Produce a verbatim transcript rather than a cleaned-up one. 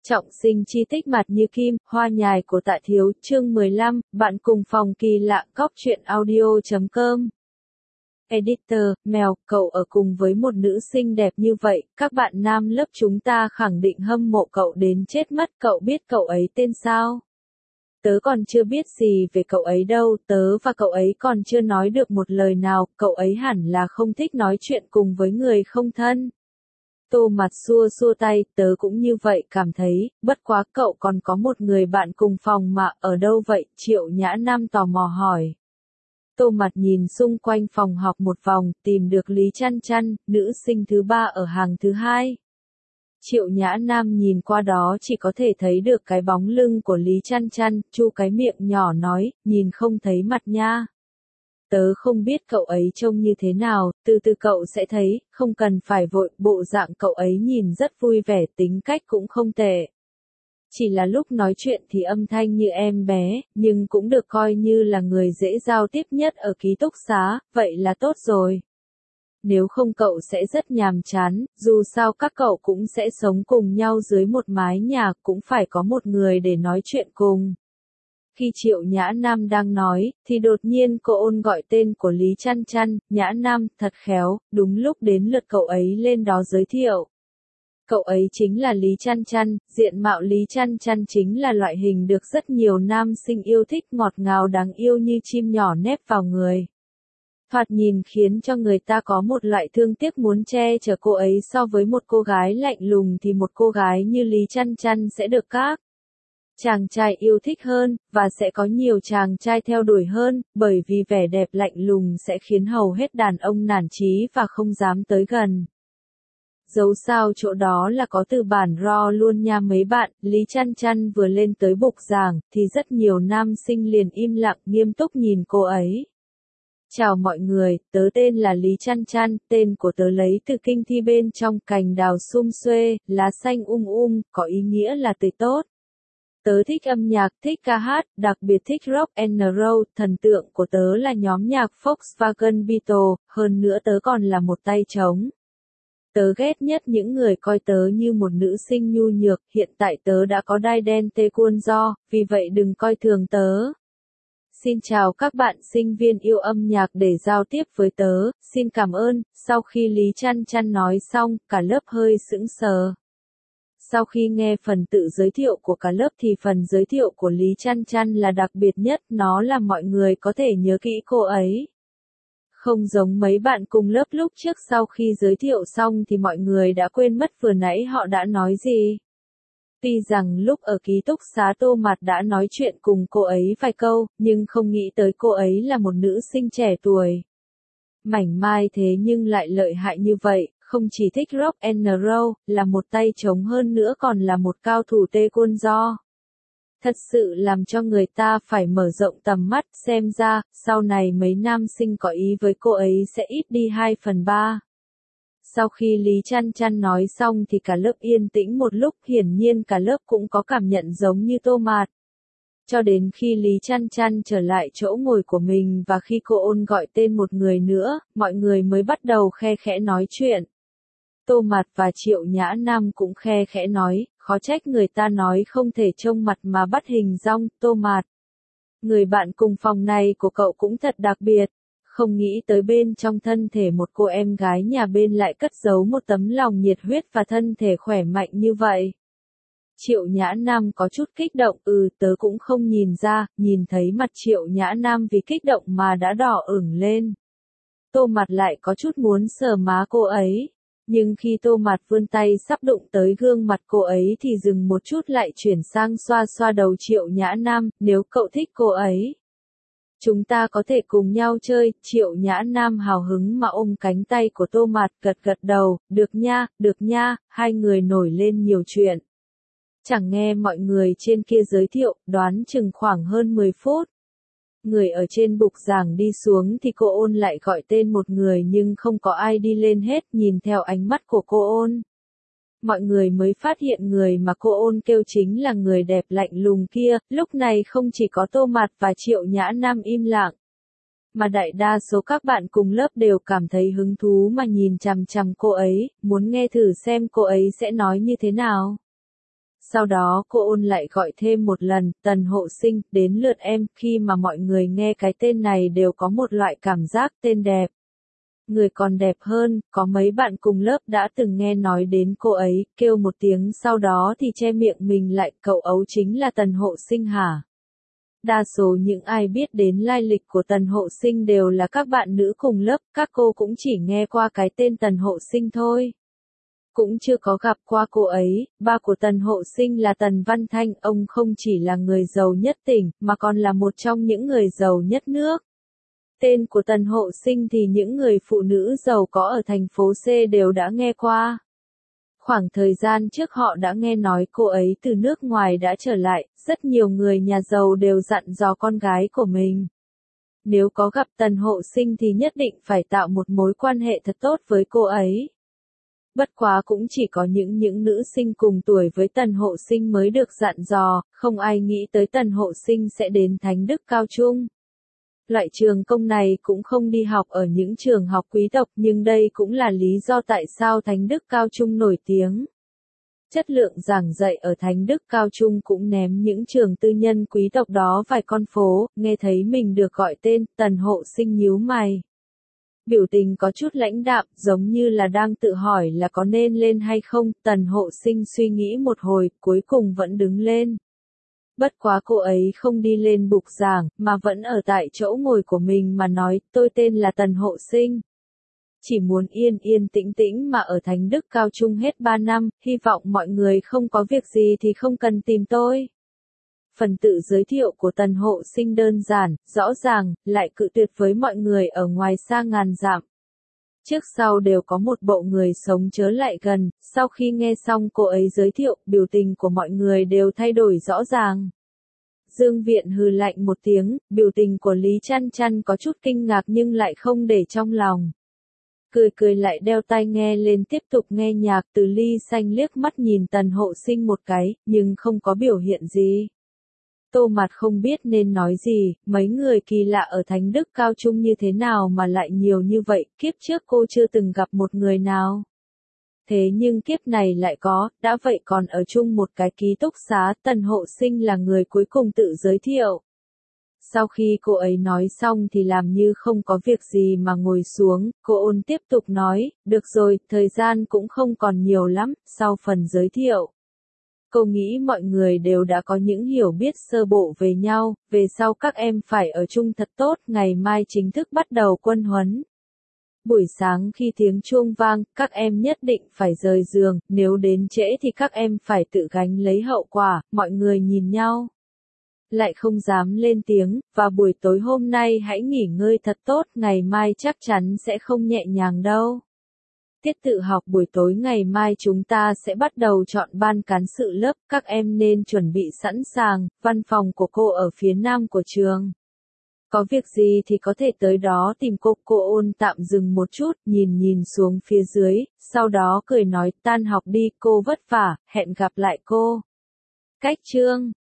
Trọng sinh chi tích mặt như kim, hoa nhài của Tạ Thiếu, chương mười lăm, bạn cùng phòng kỳ lạ, cóc truyện audio chấm com. Editor, mèo, cậu ở cùng với một nữ xinh đẹp như vậy, các bạn nam lớp chúng ta khẳng định hâm mộ cậu đến chết mất, cậu biết cậu ấy tên sao? Tớ còn chưa biết gì về cậu ấy đâu, tớ và cậu ấy còn chưa nói được một lời nào, cậu ấy hẳn là không thích nói chuyện cùng với người không thân. Tô Mặt xua xua tay, tớ cũng như vậy cảm thấy, bất quá cậu còn có một người bạn cùng phòng mà, ở đâu vậy? Triệu Nhã Nam tò mò hỏi. Tô Mặt nhìn xung quanh phòng học một vòng, tìm được Lý Chăn Chăn, nữ sinh thứ ba ở hàng thứ hai. Triệu Nhã Nam nhìn qua đó chỉ có thể thấy được cái bóng lưng của Lý Chăn Chăn, chu cái miệng nhỏ nói, nhìn không thấy mặt nha. Tớ không biết cậu ấy trông như thế nào, từ từ cậu sẽ thấy, không cần phải vội, bộ dạng cậu ấy nhìn rất vui vẻ, tính cách cũng không tệ. Chỉ là lúc nói chuyện thì âm thanh như em bé, nhưng cũng được coi như là người dễ giao tiếp nhất ở ký túc xá, vậy là tốt rồi. Nếu không cậu sẽ rất nhàm chán, dù sao các cậu cũng sẽ sống cùng nhau dưới một mái nhà, cũng phải có một người để nói chuyện cùng. Khi Triệu Nhã Nam đang nói, thì đột nhiên cô ôn gọi tên của Lý Chăn Chăn, Nhã Nam, thật khéo, đúng lúc đến lượt cậu ấy lên đó giới thiệu. Cậu ấy chính là Lý Chăn Chăn, diện mạo Lý Chăn Chăn chính là loại hình được rất nhiều nam sinh yêu thích, ngọt ngào đáng yêu như chim nhỏ nép vào người. Thoạt nhìn khiến cho người ta có một loại thương tiếc muốn che chở cô ấy, so với một cô gái lạnh lùng thì một cô gái như Lý Chăn Chăn sẽ được các chàng trai yêu thích hơn, và sẽ có nhiều chàng trai theo đuổi hơn, bởi vì vẻ đẹp lạnh lùng sẽ khiến hầu hết đàn ông nản chí và không dám tới gần. Dẫu sao chỗ đó là có từ bản ro luôn nha mấy bạn, Lý Chăn Chăn vừa lên tới bục giảng, thì rất nhiều nam sinh liền im lặng nghiêm túc nhìn cô ấy. Chào mọi người, tớ tên là Lý Chăn Chăn, tên của tớ lấy từ kinh thi bên trong, cành đào sum xuê, lá xanh um um, có ý nghĩa là tươi tốt. Tớ thích âm nhạc, thích ca hát, đặc biệt thích rock and roll, thần tượng của tớ là nhóm nhạc Volkswagen Beatles, hơn nữa tớ còn là một tay trống. Tớ ghét nhất những người coi tớ như một nữ sinh nhu nhược, hiện tại tớ đã có đai đen tê cuôn do, vì vậy đừng coi thường tớ. Xin chào các bạn sinh viên yêu âm nhạc để giao tiếp với tớ, xin cảm ơn. Sau khi Lý Chăn Chăn nói xong, cả lớp hơi sững sờ. Sau khi nghe phần tự giới thiệu của cả lớp thì phần giới thiệu của Lý Chăn Chăn là đặc biệt nhất, nó làm mọi người có thể nhớ kỹ cô ấy. Không giống mấy bạn cùng lớp lúc trước, sau khi giới thiệu xong thì mọi người đã quên mất vừa nãy họ đã nói gì. Tuy rằng lúc ở ký túc xá Tô Mặt đã nói chuyện cùng cô ấy vài câu, nhưng không nghĩ tới cô ấy là một nữ sinh trẻ tuổi. Mảnh mai thế nhưng lại lợi hại như vậy, không chỉ thích rock and roll, là một tay trống hơn nữa còn là một cao thủ tê cuôn do. Thật sự làm cho người ta phải mở rộng tầm mắt, xem ra, sau này mấy nam sinh có ý với cô ấy sẽ ít đi hai phần ba. Sau khi Lý Chăn Chăn nói xong thì cả lớp yên tĩnh một lúc, hiển nhiên cả lớp cũng có cảm nhận giống như Tô Mạt. Cho đến khi Lý Chăn Chăn trở lại chỗ ngồi của mình và khi cô ôn gọi tên một người nữa, mọi người mới bắt đầu khe khẽ nói chuyện. Tô Mạt và Triệu Nhã Nam cũng khe khẽ nói, khó trách người ta nói không thể trông mặt mà bắt hình dong, Tô Mạt. Người bạn cùng phòng này của cậu cũng thật đặc biệt. Không nghĩ tới bên trong thân thể một cô em gái nhà bên lại cất giấu một tấm lòng nhiệt huyết và thân thể khỏe mạnh như vậy. Triệu Nhã Nam có chút kích động, ừ tớ cũng không nhìn ra, nhìn thấy mặt Triệu Nhã Nam vì kích động mà đã đỏ ửng lên. Tô Mặt lại có chút muốn sờ má cô ấy, nhưng khi Tô Mặt vươn tay sắp đụng tới gương mặt cô ấy thì dừng một chút lại chuyển sang xoa xoa đầu Triệu Nhã Nam, nếu cậu thích cô ấy. Chúng ta có thể cùng nhau chơi, Triệu Nhã Nam hào hứng mà ôm cánh tay của Tô Mạt, gật gật đầu, được nha, được nha, hai người nổi lên nhiều chuyện. Chẳng nghe mọi người trên kia giới thiệu, đoán chừng khoảng hơn mười phút. Người ở trên bục giảng đi xuống thì cô ôn lại gọi tên một người nhưng không có ai đi lên hết, nhìn theo ánh mắt của cô ôn. Mọi người mới phát hiện người mà cô ôn kêu chính là người đẹp lạnh lùng kia, lúc này không chỉ có Tô Mạt và Triệu Nhã Nam im lặng, mà đại đa số các bạn cùng lớp đều cảm thấy hứng thú mà nhìn chằm chằm cô ấy, muốn nghe thử xem cô ấy sẽ nói như thế nào. Sau đó cô ôn lại gọi thêm một lần, Tần Hộ Sinh, đến lượt em, khi mà mọi người nghe cái tên này đều có một loại cảm giác tên đẹp. Người còn đẹp hơn, có mấy bạn cùng lớp đã từng nghe nói đến cô ấy, kêu một tiếng sau đó thì che miệng mình lại, cậu ấu chính là Tần Hộ Sinh hả? Đa số những ai biết đến lai lịch của Tần Hộ Sinh đều là các bạn nữ cùng lớp, các cô cũng chỉ nghe qua cái tên Tần Hộ Sinh thôi. Cũng chưa có gặp qua cô ấy. Ba của Tần Hộ Sinh là Tần Văn Thanh, ông không chỉ là người giàu nhất tỉnh, mà còn là một trong những người giàu nhất nước. Tên của Tần Hộ Sinh thì những người phụ nữ giàu có ở thành phố C đều đã nghe qua. Khoảng thời gian trước họ đã nghe nói cô ấy từ nước ngoài đã trở lại, rất nhiều người nhà giàu đều dặn dò con gái của mình. Nếu có gặp Tần Hộ Sinh thì nhất định phải tạo một mối quan hệ thật tốt với cô ấy. Bất quá cũng chỉ có những những nữ sinh cùng tuổi với Tần Hộ Sinh mới được dặn dò, không ai nghĩ tới Tần Hộ Sinh sẽ đến Thánh Đức Cao Trung. Loại trường công này cũng không đi học ở những trường học quý tộc, nhưng đây cũng là lý do tại sao Thánh Đức Cao Trung nổi tiếng. Chất lượng giảng dạy ở Thánh Đức Cao Trung cũng ném những trường tư nhân quý tộc đó vài con phố, nghe thấy mình được gọi tên, Tần Hộ Sinh nhíu mày. Biểu tình có chút lãnh đạm, giống như là đang tự hỏi là có nên lên hay không, Tần Hộ Sinh suy nghĩ một hồi, cuối cùng vẫn đứng lên. Bất quá cô ấy không đi lên bục giảng, mà vẫn ở tại chỗ ngồi của mình mà nói, tôi tên là Tần Hộ Sinh. Chỉ muốn yên yên tĩnh tĩnh mà ở Thánh Đức Cao Trung hết ba năm, hy vọng mọi người không có việc gì thì không cần tìm tôi. Phần tự giới thiệu của Tần Hộ Sinh đơn giản, rõ ràng, lại cự tuyệt với mọi người ở ngoài xa ngàn dặm. Trước sau đều có một bộ người sống chớ lại gần, sau khi nghe xong cô ấy giới thiệu, biểu tình của mọi người đều thay đổi rõ ràng. Dương Viện hừ lạnh một tiếng, biểu tình của Lý Chăn Chăn có chút kinh ngạc nhưng lại không để trong lòng. Cười cười lại đeo tai nghe lên tiếp tục nghe nhạc. Từ Ly Xanh liếc mắt nhìn Tần Hộ Sinh một cái, nhưng không có biểu hiện gì. Tô Mạt không biết nên nói gì, mấy người kỳ lạ ở Thánh Đức Cao Trung như thế nào mà lại nhiều như vậy, kiếp trước cô chưa từng gặp một người nào. Thế nhưng kiếp này lại có, đã vậy còn ở chung một cái ký túc xá, Tần Hộ Sinh là người cuối cùng tự giới thiệu. Sau khi cô ấy nói xong thì làm như không có việc gì mà ngồi xuống, cô ôn tiếp tục nói, được rồi, thời gian cũng không còn nhiều lắm, sau phần giới thiệu. Cô nghĩ mọi người đều đã có những hiểu biết sơ bộ về nhau, về sau các em phải ở chung thật tốt, ngày mai chính thức bắt đầu quân huấn. Buổi sáng khi tiếng chuông vang, các em nhất định phải rời giường, nếu đến trễ thì các em phải tự gánh lấy hậu quả, mọi người nhìn nhau. Lại không dám lên tiếng, và buổi tối hôm nay hãy nghỉ ngơi thật tốt, ngày mai chắc chắn sẽ không nhẹ nhàng đâu. Tiết tự học buổi tối ngày mai chúng ta sẽ bắt đầu chọn ban cán sự lớp, các em nên chuẩn bị sẵn sàng, văn phòng của cô ở phía nam của trường. Có việc gì thì có thể tới đó tìm cô. Cô ôn tạm dừng một chút, nhìn nhìn xuống phía dưới, sau đó cười nói tan học đi, cô vất vả, hẹn gặp lại cô. Cách chương